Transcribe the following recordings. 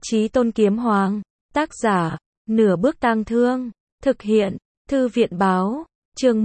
Chí Tôn Kiếm Hoàng. Tác giả, Nửa Bước Tang Thương. Thực hiện, Thư viện Báo. Chương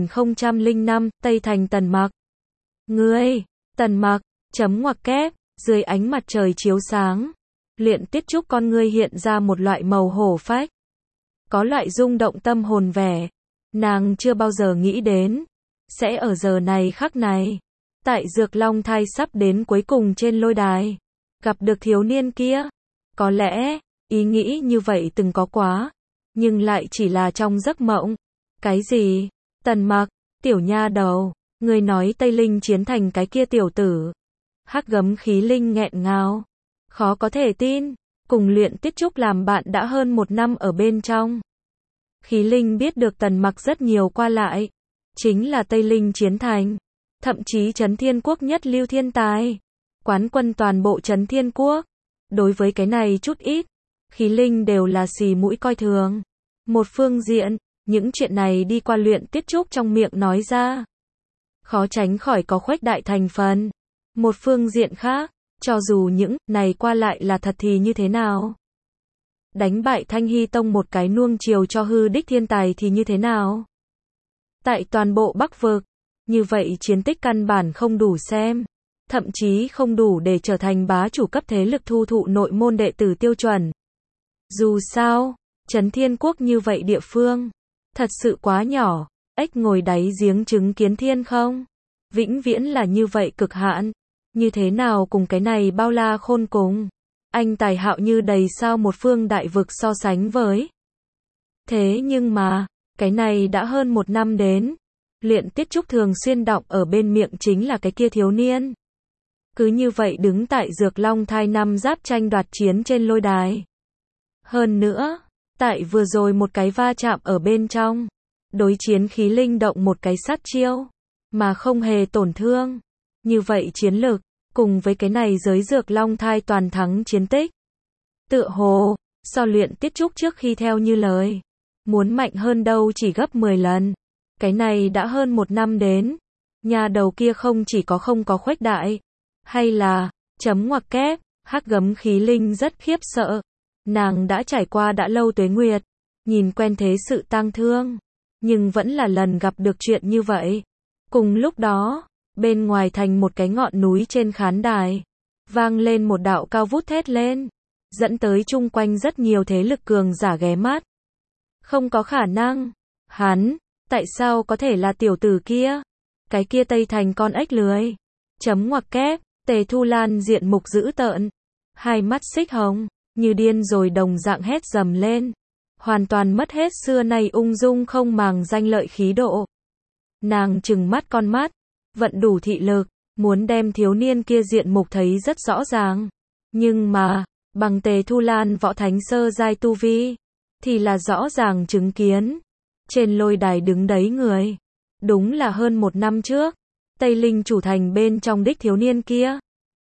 1005, Tây Thành Tần Mặc. Ngươi, Tần Mặc, chấm ngoặc kép, dưới ánh mặt trời chiếu sáng. Luyện Tiết Trúc con ngươi hiện ra một loại màu hổ phách. Có loại rung động tâm hồn vẻ. Nàng chưa bao giờ nghĩ đến. Sẽ ở giờ này khắc này. Tại Dược Long Thai sắp đến cuối cùng trên lôi đài. Gặp được thiếu niên kia. Có lẽ, ý nghĩ như vậy từng có quá. Nhưng lại chỉ là trong giấc mộng. Cái gì? Tần Mặc, tiểu nha đầu. Ngươi nói Tây Linh chiến thành cái kia tiểu tử. Hắc Gấm Khí Linh nghẹn ngào. Khó có thể tin. Cùng Luyện Tiết Trúc làm bạn đã hơn 1 năm ở bên trong. Khí Linh biết được Tần Mặc rất nhiều qua lại. Chính là Tây Linh chiến thành. Thậm chí Trấn Thiên Quốc nhất lưu thiên tài. Quán quân toàn bộ Trấn Thiên Quốc. Đối với cái này chút ít, Khí Linh đều là xì mũi coi thường. Một phương diện, những chuyện này đi qua Luyện Tiết Trúc trong miệng nói ra. Khó tránh khỏi có khuếch đại thành phần. Một phương diện khác, cho dù những này qua lại là thật thì như thế nào? Đánh bại Thanh Hy Tông một cái nuông chiều cho hư đích thiên tài thì như thế nào? Tại toàn bộ Bắc Vực, như vậy chiến tích căn bản không đủ xem. Thậm chí không đủ để trở thành bá chủ cấp thế lực thu thụ nội môn đệ tử tiêu chuẩn. Dù sao, Trấn Thiên Quốc như vậy địa phương, thật sự quá nhỏ, ếch ngồi đáy giếng chứng kiến thiên không? Vĩnh viễn là như vậy cực hạn. Như thế nào cùng cái này bao la khôn cùng? Anh tài hạo như đầy sao một phương đại vực so sánh với. Thế nhưng mà, cái này đã hơn 1 năm đến. Luyện Tiết Trúc thường xuyên đọng ở bên miệng chính là cái kia thiếu niên. Cứ như vậy đứng tại Dược Long Thai năm giáp tranh đoạt chiến trên lôi đài. Hơn nữa, tại vừa rồi một cái va chạm ở bên trong. Đối chiến Khí Linh động một cái sát chiêu. Mà không hề tổn thương. Như vậy chiến lực, cùng với cái này giới Dược Long Thai toàn thắng chiến tích. Tựa hồ, so Luyện Tiết Trúc trước khi theo như lời. Muốn mạnh hơn đâu chỉ gấp 10 lần. Cái này đã hơn 1 năm đến. Nhà đầu kia không chỉ có không có khuếch đại. Hay là, chấm ngoặc kép, Hắc Gấm Khí Linh rất khiếp sợ. Nàng đã trải qua đã lâu tuế nguyệt. Nhìn quen thế sự tang thương. Nhưng vẫn là lần gặp được chuyện như vậy. Cùng lúc đó, bên ngoài thành một cái ngọn núi trên khán đài. Vang lên một đạo cao vút thét lên. Dẫn tới chung quanh rất nhiều thế lực cường giả ghé mắt. Không có khả năng. Hắn, tại sao có thể là tiểu tử kia? Cái kia Tây Thành con ếch lười. Chấm ngoặc kép, Tề Thu Lan diện mục dữ tợn. Hai mắt xích hồng, như điên rồi đồng dạng hét dầm lên. Hoàn toàn mất hết xưa nay ung dung không màng danh lợi khí độ. Nàng trừng mắt con mắt, vận đủ thị lực, muốn đem thiếu niên kia diện mục thấy rất rõ ràng. Nhưng mà, bằng Tề Thu Lan võ thánh sơ giai tu vi, thì là rõ ràng chứng kiến. Trên lôi đài đứng đấy người. Đúng là hơn 1 năm trước. Tây Linh chủ thành bên trong đích thiếu niên kia.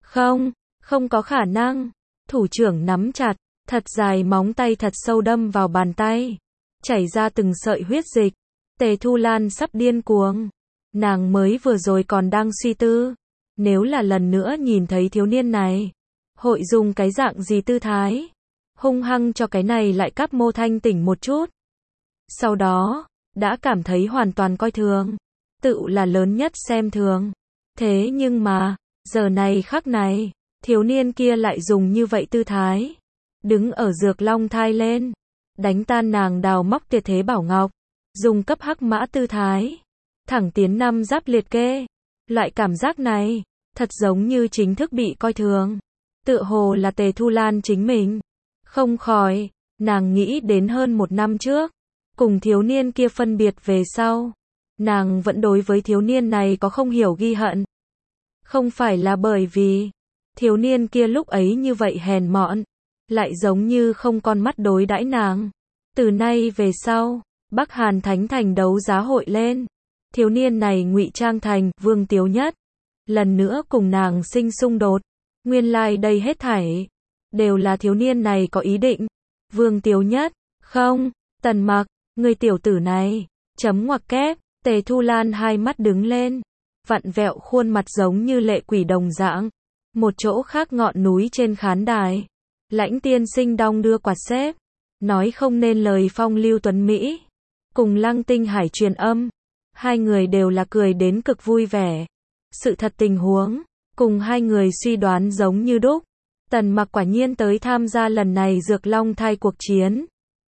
Không có khả năng. Thủ trưởng nắm chặt, thật dài móng tay thật sâu đâm vào bàn tay. Chảy ra từng sợi huyết dịch. Tề Thu Lan sắp điên cuồng. Nàng mới vừa rồi còn đang suy tư. Nếu là lần nữa nhìn thấy thiếu niên này, hội dùng cái dạng gì tư thái? Hung hăng cho cái này lại cắp mô thanh tỉnh một chút. Sau đó, đã cảm thấy hoàn toàn coi thường. Tự là lớn nhất xem thường. Thế nhưng mà, giờ này khắc này, thiếu niên kia lại dùng như vậy tư thái. Đứng ở Dược Long Thai lên. Đánh tan nàng đào móc tuyệt thế bảo ngọc. Dùng cấp hắc mã tư thái. Thẳng tiến 5 giáp liệt kê. Loại cảm giác này, thật giống như chính thức bị coi thường. Tựa hồ là Tề Thu Lan chính mình. Không khỏi, nàng nghĩ đến hơn 1 năm trước. Cùng thiếu niên kia phân biệt về sau. Nàng vẫn đối với thiếu niên này có không hiểu ghi hận. Không phải là bởi vì thiếu niên kia lúc ấy như vậy hèn mọn, lại giống như không con mắt đối đãi nàng. Từ nay về sau, Bắc Hàn Thánh Thành đấu giá hội lên. Thiếu niên này ngụy trang thành Vương Tiếu Nhất. Lần nữa cùng nàng sinh xung đột. Nguyên lai đây hết thảy đều là thiếu niên này có ý định. Vương Tiếu Nhất, không, Tần Mặc, người tiểu tử này, chấm ngoặc kép, Tề Thu Lan hai mắt đứng lên, vặn vẹo khuôn mặt giống như lệ quỷ đồng dạng. Một chỗ khác ngọn núi trên khán đài, Lãnh tiên sinh đong đưa quạt xếp, nói không nên lời phong lưu tuấn Mỹ. Cùng Lăng Tinh Hải truyền âm, hai người đều là cười đến cực vui vẻ. Sự thật tình huống, cùng hai người suy đoán giống như đúc. Tần Mặc quả nhiên tới tham gia lần này Dược Long thai cuộc chiến.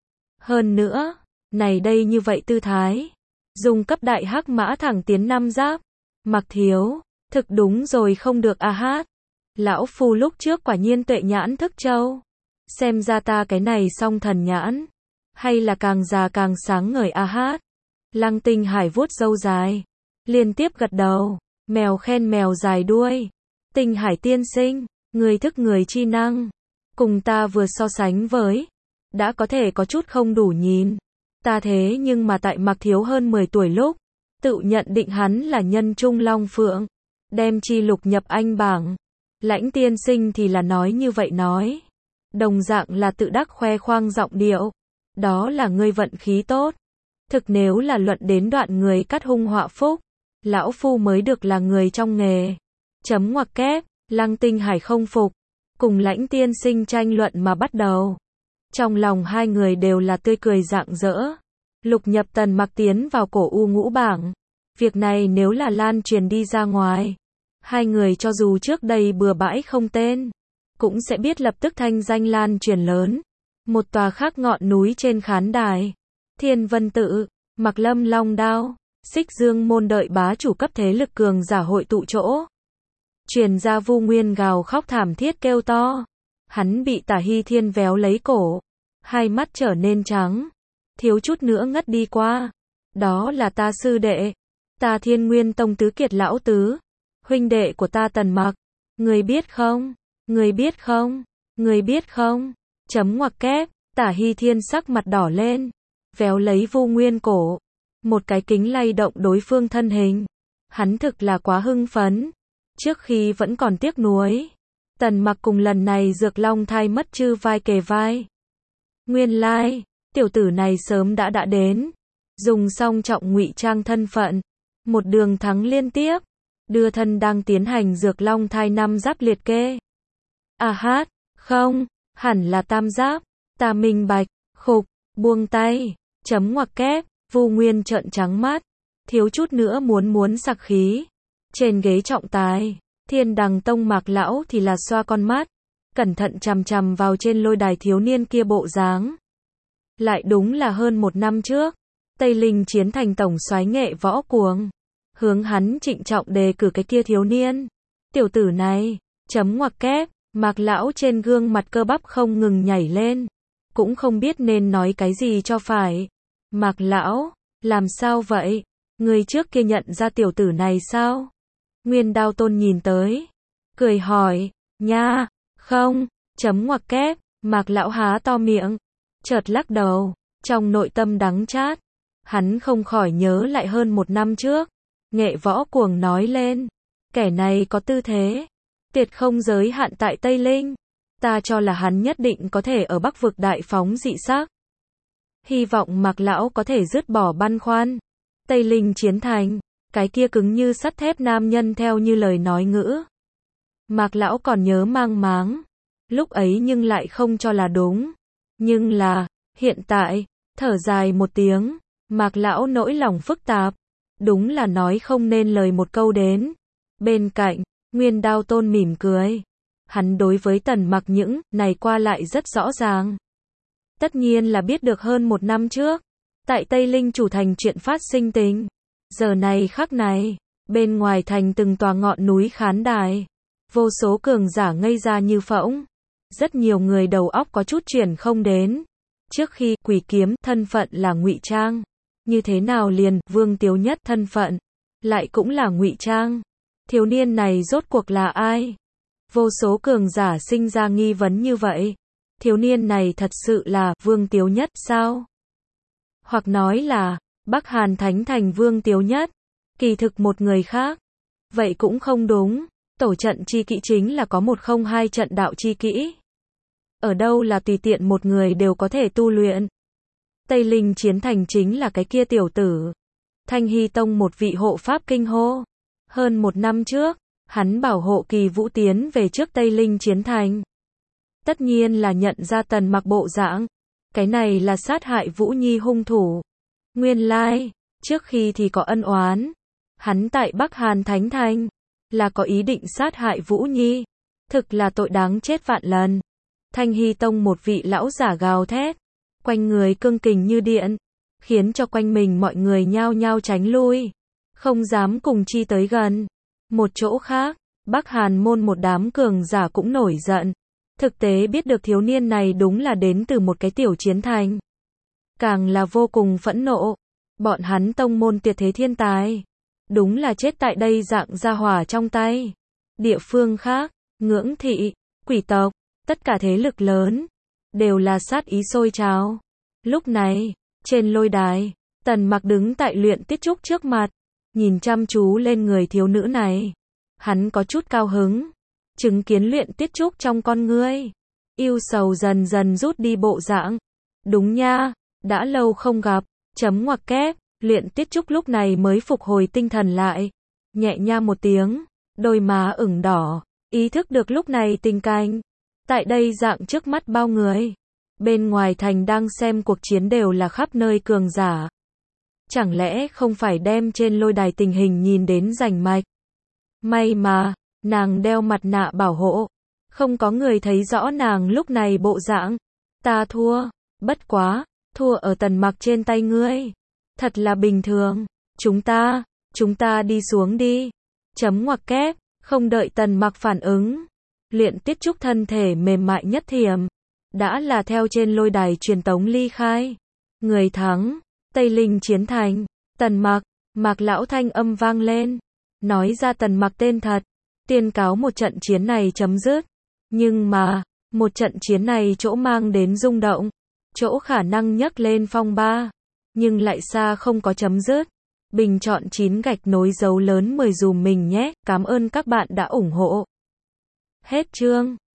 Hơn nữa, này đây như vậy tư thái, dùng cấp đại hắc mã thẳng tiến 5 giáp. Mặc thiếu, thực đúng rồi không được a hát. Lão phu lúc trước quả nhiên tuệ nhãn thức châu. Xem ra ta cái này song thần nhãn, hay là càng già càng sáng ngời a hát. Lăng Tinh Hải vuốt râu dài, liên tiếp gật đầu, mèo khen mèo dài đuôi. Tinh Hải tiên sinh, người thức người chi năng, cùng ta vừa so sánh với, đã có thể có chút không đủ nhìn. Ta thế nhưng mà tại Mặc thiếu hơn 10 tuổi lúc, tự nhận định hắn là nhân trung long phượng, đem chi lục nhập anh bảng. Lãnh tiên sinh thì là nói như vậy nói, đồng dạng là tự đắc khoe khoang giọng điệu, đó là ngươi vận khí tốt. Thực nếu là luận đến đoạn người cắt hung họa phúc, lão phu mới được là người trong nghề. Chấm ngoặc kép, Lăng Tinh Hải không phục, cùng Lãnh tiên sinh tranh luận mà bắt đầu. Trong lòng hai người đều là tươi cười rạng rỡ. Lục nhập Tần Mặc tiến vào cổ u ngũ bảng. Việc này nếu là lan truyền đi ra ngoài, hai người cho dù trước đây bừa bãi không tên, cũng sẽ biết lập tức thanh danh lan truyền lớn. Một tòa khác ngọn núi trên khán đài, Thiên Vân Tự, Mặc Lâm long đao, Xích Dương môn đợi bá chủ cấp thế lực cường giả hội tụ chỗ. Truyền ra Vu Nguyên gào khóc thảm thiết kêu to. Hắn bị Tả Hy Thiên véo lấy cổ, hai mắt trở nên trắng, thiếu chút nữa ngất đi qua. Đó là ta sư đệ, ta Thiên Nguyên Tông tứ kiệt lão tứ, huynh đệ của ta Tần Mặc. Người biết không? Người biết không? Người biết không? Chấm ngoặc kép, Tả Hy Thiên sắc mặt đỏ lên, véo lấy Vu Nguyên cổ, một cái kính lay động đối phương thân hình. Hắn thực là quá hưng phấn, trước khi vẫn còn tiếc nuối. Tần Mặc cùng lần này Dược Long thai mất chư vai kề vai. Nguyên lai, tiểu tử này sớm đã đến, dùng song trọng ngụy trang thân phận, một đường thắng liên tiếp, đưa thân đang tiến hành Dược Long thai 5 giáp liệt kê. À hát, không, hẳn là tam giáp, ta minh bạch, khục, buông tay, chấm ngoặc kép, Vu Nguyên trợn trắng mắt, thiếu chút nữa muốn sặc khí. Trên ghế trọng tài, Thiên Đằng Tông Mạc lão thì là xoa con mắt, cẩn thận chằm chằm vào trên lôi đài thiếu niên kia bộ dáng. Lại đúng là hơn 1 năm trước, Tây Linh chiến thành tổng soái nghệ võ cuồng, hướng hắn trịnh trọng đề cử cái kia thiếu niên. Tiểu tử này, chấm ngoặc kép, Mạc lão trên gương mặt cơ bắp không ngừng nhảy lên, cũng không biết nên nói cái gì cho phải. Mạc lão, làm sao vậy? Người trước kia nhận ra tiểu tử này sao? Nguyên Đao Tôn nhìn tới, cười hỏi, nha, không, chấm ngoặc kép, Mạc lão há to miệng, chợt lắc đầu, trong nội tâm đắng chát. Hắn không khỏi nhớ lại hơn 1 năm trước, nghệ võ cuồng nói lên, kẻ này có tư thế, tuyệt không giới hạn tại Tây Linh. Ta cho là hắn nhất định có thể ở Bắc vực đại phóng dị sắc. Hy vọng Mạc lão có thể dứt bỏ băn khoăn. Tây Linh chiến thành, cái kia cứng như sắt thép nam nhân theo như lời nói ngữ. Mạc lão còn nhớ mang máng, lúc ấy nhưng lại không cho là đúng. Nhưng là, hiện tại, thở dài một tiếng, Mạc lão nỗi lòng phức tạp, đúng là nói không nên lời một câu đến. Bên cạnh, Nguyên Đao Tôn mỉm cười. Hắn đối với Tần Mặc những này qua lại rất rõ ràng. Tất nhiên là biết được hơn 1 năm trước, tại Tây Linh chủ thành chuyện phát sinh tình. Giờ này khắc này, bên ngoài thành từng tòa ngọn núi khán đài, vô số cường giả ngây ra như phỗng. Rất nhiều người đầu óc có chút chuyển không đến. Trước khi Quỷ Kiếm thân phận là ngụy trang, như thế nào liền Vương Tiếu Nhất thân phận lại cũng là ngụy trang? Thiếu niên này rốt cuộc là ai? Vô số cường giả sinh ra nghi vấn như vậy. Thiếu niên này thật sự là Vương Tiếu Nhất sao? Hoặc nói là Bắc Hàn Thánh Thành Vương Tiếu Nhất, kỳ thực một người khác. Vậy cũng không đúng, tổ trận chi kỹ chính là có 102 trận đạo chi kỹ. Ở đâu là tùy tiện một người đều có thể tu luyện. Tây Linh chiến thành chính là cái kia tiểu tử. Thanh Hy Tông một vị hộ pháp kinh hô. Hơn 1 năm trước, hắn bảo hộ Kỳ Vũ tiến về trước Tây Linh chiến thành. tất nhiên là nhận ra Tần Mặc bộ dạng. Cái này là sát hại Vũ Nhi hung thủ. Nguyên lai, trước khi thì có ân oán. Hắn tại Bắc Hàn Thánh Thành, là có ý định sát hại Vũ Nhi. Thực là tội đáng chết vạn lần. Thanh Hy Tông một vị lão giả gào thét. Quanh người cương kình như điện. Khiến cho quanh mình mọi người nhao nhao tránh lui. Không dám cùng chi tới gần. Một chỗ khác, Bắc Hàn môn một đám cường giả cũng nổi giận. Thực tế biết được thiếu niên này đúng là đến từ một cái tiểu chiến thành. Càng là vô cùng phẫn nộ. Bọn hắn tông môn tuyệt thế thiên tài. Đúng là chết tại đây dạng gia hỏa trong tay. Địa phương khác, Ngưỡng thị, quỷ tộc, tất cả thế lực lớn, đều là sát ý sôi trào. Lúc này, trên lôi đài, Tần Mặc đứng tại Luyện Tiết Trúc trước mặt, nhìn chăm chú lên người thiếu nữ này. Hắn có chút cao hứng, chứng kiến Luyện Tiết Trúc trong con ngươi. Yêu sầu dần dần rút đi bộ dạng. Đúng nha, đã lâu không gặp, chấm ngoặc kép, Luyện Tiết Trúc lúc này mới phục hồi tinh thần lại. Nhẹ nha một tiếng, đôi má ửng đỏ, ý thức được lúc này tình cảnh. Tại đây dạng trước mắt bao người. Bên ngoài thành đang xem cuộc chiến đều là khắp nơi cường giả. Chẳng lẽ không phải đem trên lôi đài tình hình nhìn đến rành mạch. May mà, nàng đeo mặt nạ bảo hộ. Không có người thấy rõ nàng lúc này bộ dạng. Ta thua, bất quá, thua ở Tần Mặc trên tay ngươi. Thật là bình thường, chúng ta đi xuống đi. Chấm ngoặc kép, không đợi Tần Mặc phản ứng. Luyện Tiết Trúc thân thể mềm mại nhất thiểm. Đã là theo trên lôi đài truyền tống ly khai. Người thắng, Tây Linh chiến thành, Tần Mặc, Mạc lão thanh âm vang lên. Nói ra Tần Mặc tên thật. Tuyên cáo một trận chiến này chấm dứt. Nhưng mà, một trận chiến này chỗ mang đến rung động. Chỗ khả năng nhấc lên phong ba. Nhưng lại xa không có chấm dứt. Bình chọn 9 gạch nối dấu lớn 10 dùm mình nhé. Cảm ơn các bạn đã ủng hộ. Hết chương.